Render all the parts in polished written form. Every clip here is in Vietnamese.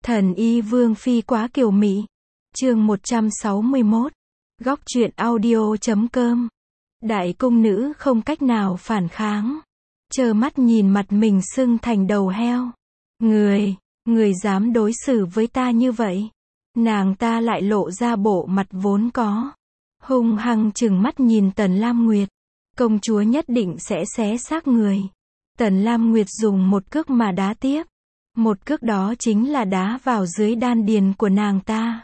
Thần y vương phi quá kiều mỹ. Chương 161. Góc truyện audio.com. Đại cung nữ không cách nào phản kháng. Trơ mắt nhìn mặt mình sưng thành đầu heo. Người dám đối xử với ta như vậy. Nàng ta lại lộ ra bộ mặt vốn có. Hung hăng trừng mắt nhìn Tần Lam Nguyệt. Công chúa nhất định sẽ xé xác người. Tần Lam Nguyệt dùng một cước mà đá tiếp. Một cước đó chính là đá vào dưới đan điền của nàng ta.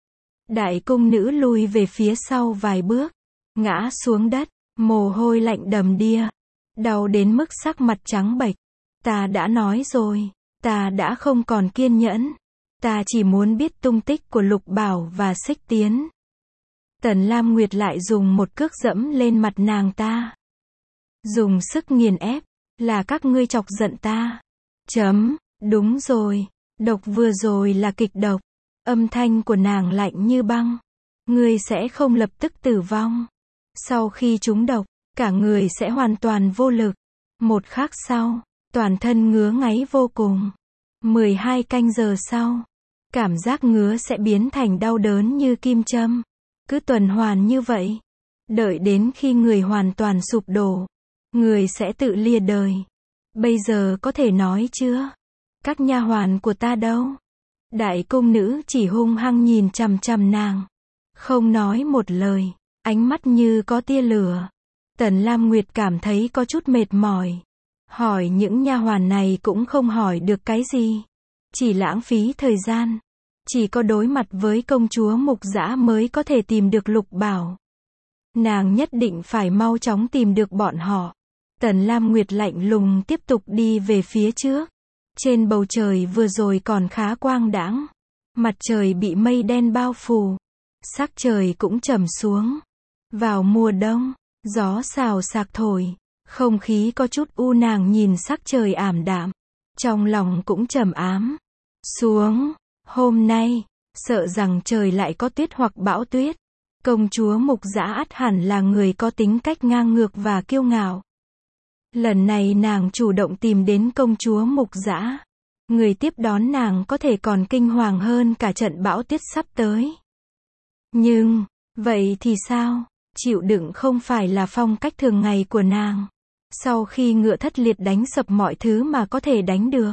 Đại cung nữ lùi về phía sau vài bước, ngã xuống đất, mồ hôi lạnh đầm đìa, đau đến mức sắc mặt trắng bệch. Ta đã nói rồi, ta đã không còn kiên nhẫn. Ta chỉ muốn biết tung tích của Lục Bảo và Xích Tiến. Tần Lam Nguyệt lại dùng một cước dẫm lên mặt nàng ta. Dùng sức nghiền ép, là các ngươi chọc giận ta. Đúng rồi, độc vừa rồi là kịch độc. Âm thanh của nàng lạnh như băng. Ngươi sẽ không lập tức tử vong. Sau khi trúng độc, cả người sẽ hoàn toàn vô lực. Một khắc sau, toàn thân ngứa ngáy vô cùng. 12 canh giờ sau, cảm giác ngứa sẽ biến thành đau đớn như kim châm. Cứ tuần hoàn như vậy. Đợi đến khi người hoàn toàn sụp đổ, người sẽ tự lìa đời. Bây giờ có thể nói chưa? Các nha hoàn của ta đâu? Đại cung nữ chỉ hung hăng nhìn chằm chằm nàng. Không nói một lời, ánh mắt như có tia lửa. Tần Lam Nguyệt cảm thấy có chút mệt mỏi. Hỏi những nha hoàn này cũng không hỏi được cái gì. Chỉ lãng phí thời gian. Chỉ có đối mặt với công chúa Mục Dã mới có thể tìm được Lục Bảo. Nàng nhất định phải mau chóng tìm được bọn họ. Tần Lam Nguyệt lạnh lùng tiếp tục đi về phía trước. Trên bầu trời vừa rồi còn khá quang đãng. Mặt trời bị mây đen bao phủ. Sắc trời cũng trầm xuống. Vào mùa đông, gió xào xạc thổi. Không khí có chút u, nàng nhìn sắc trời ảm đạm. Trong lòng cũng trầm ám. Hôm nay, sợ rằng trời lại có tuyết hoặc bão tuyết. Công chúa Mục Dã ắt hẳn là người có tính cách ngang ngược và kiêu ngạo. Lần này nàng chủ động tìm đến công chúa Mục Dã. Người tiếp đón nàng có thể còn kinh hoàng hơn cả trận bão tuyết sắp tới. Nhưng, vậy thì sao? Chịu đựng không phải là phong cách thường ngày của nàng. Sau khi ngựa thất liệt đánh sập mọi thứ mà có thể đánh được.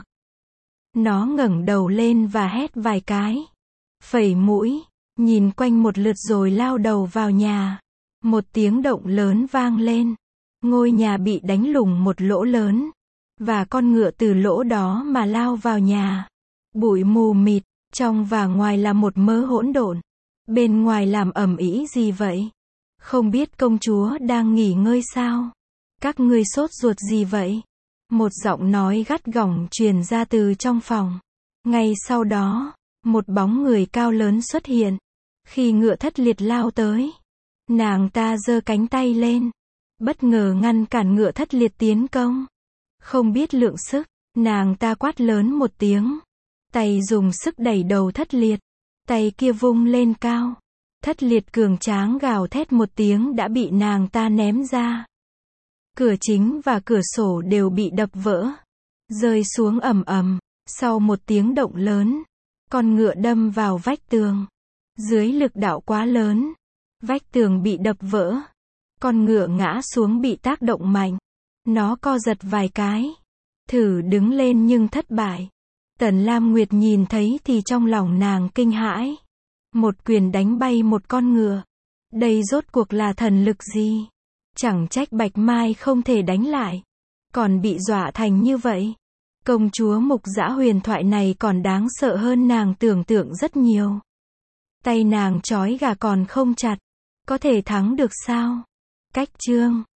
Nó ngẩng đầu lên và hét vài cái. Phẩy mũi, nhìn quanh một lượt rồi lao đầu vào nhà. Một tiếng động lớn vang lên. Ngôi nhà bị đánh lủng một lỗ lớn. Và con ngựa từ lỗ đó mà lao vào nhà. Bụi mù mịt, trong và ngoài là một mớ hỗn độn. Bên ngoài làm ầm ĩ gì vậy? Không biết công chúa đang nghỉ ngơi sao? Các ngươi sốt ruột gì vậy? Một giọng nói gắt gỏng truyền ra từ trong phòng. Ngay sau đó, một bóng người cao lớn xuất hiện. Khi ngựa thất liệt lao tới, nàng ta giơ cánh tay lên. Bất ngờ ngăn cản ngựa thất liệt tiến công. Không biết lượng sức, nàng ta quát lớn một tiếng. Tay dùng sức đẩy đầu thất liệt. Tay kia vung lên cao. Thất liệt cường tráng gào thét một tiếng đã bị nàng ta ném ra. Cửa chính và cửa sổ đều bị đập vỡ. Rơi xuống ầm ầm. Sau một tiếng động lớn, con ngựa đâm vào vách tường. Dưới lực đạo quá lớn, vách tường bị đập vỡ. Con ngựa ngã xuống bị tác động mạnh. Nó co giật vài cái. Thử đứng lên nhưng thất bại. Tần Lam Nguyệt nhìn thấy thì trong lòng nàng kinh hãi. Một quyền đánh bay một con ngựa. Đây rốt cuộc là thần lực gì? Chẳng trách Bạch Mai không thể đánh lại. Còn bị dọa thành như vậy. Công chúa Mục Dã huyền thoại này còn đáng sợ hơn nàng tưởng tượng rất nhiều. Tay nàng trói gà còn không chặt. Có thể thắng được sao? Cách chương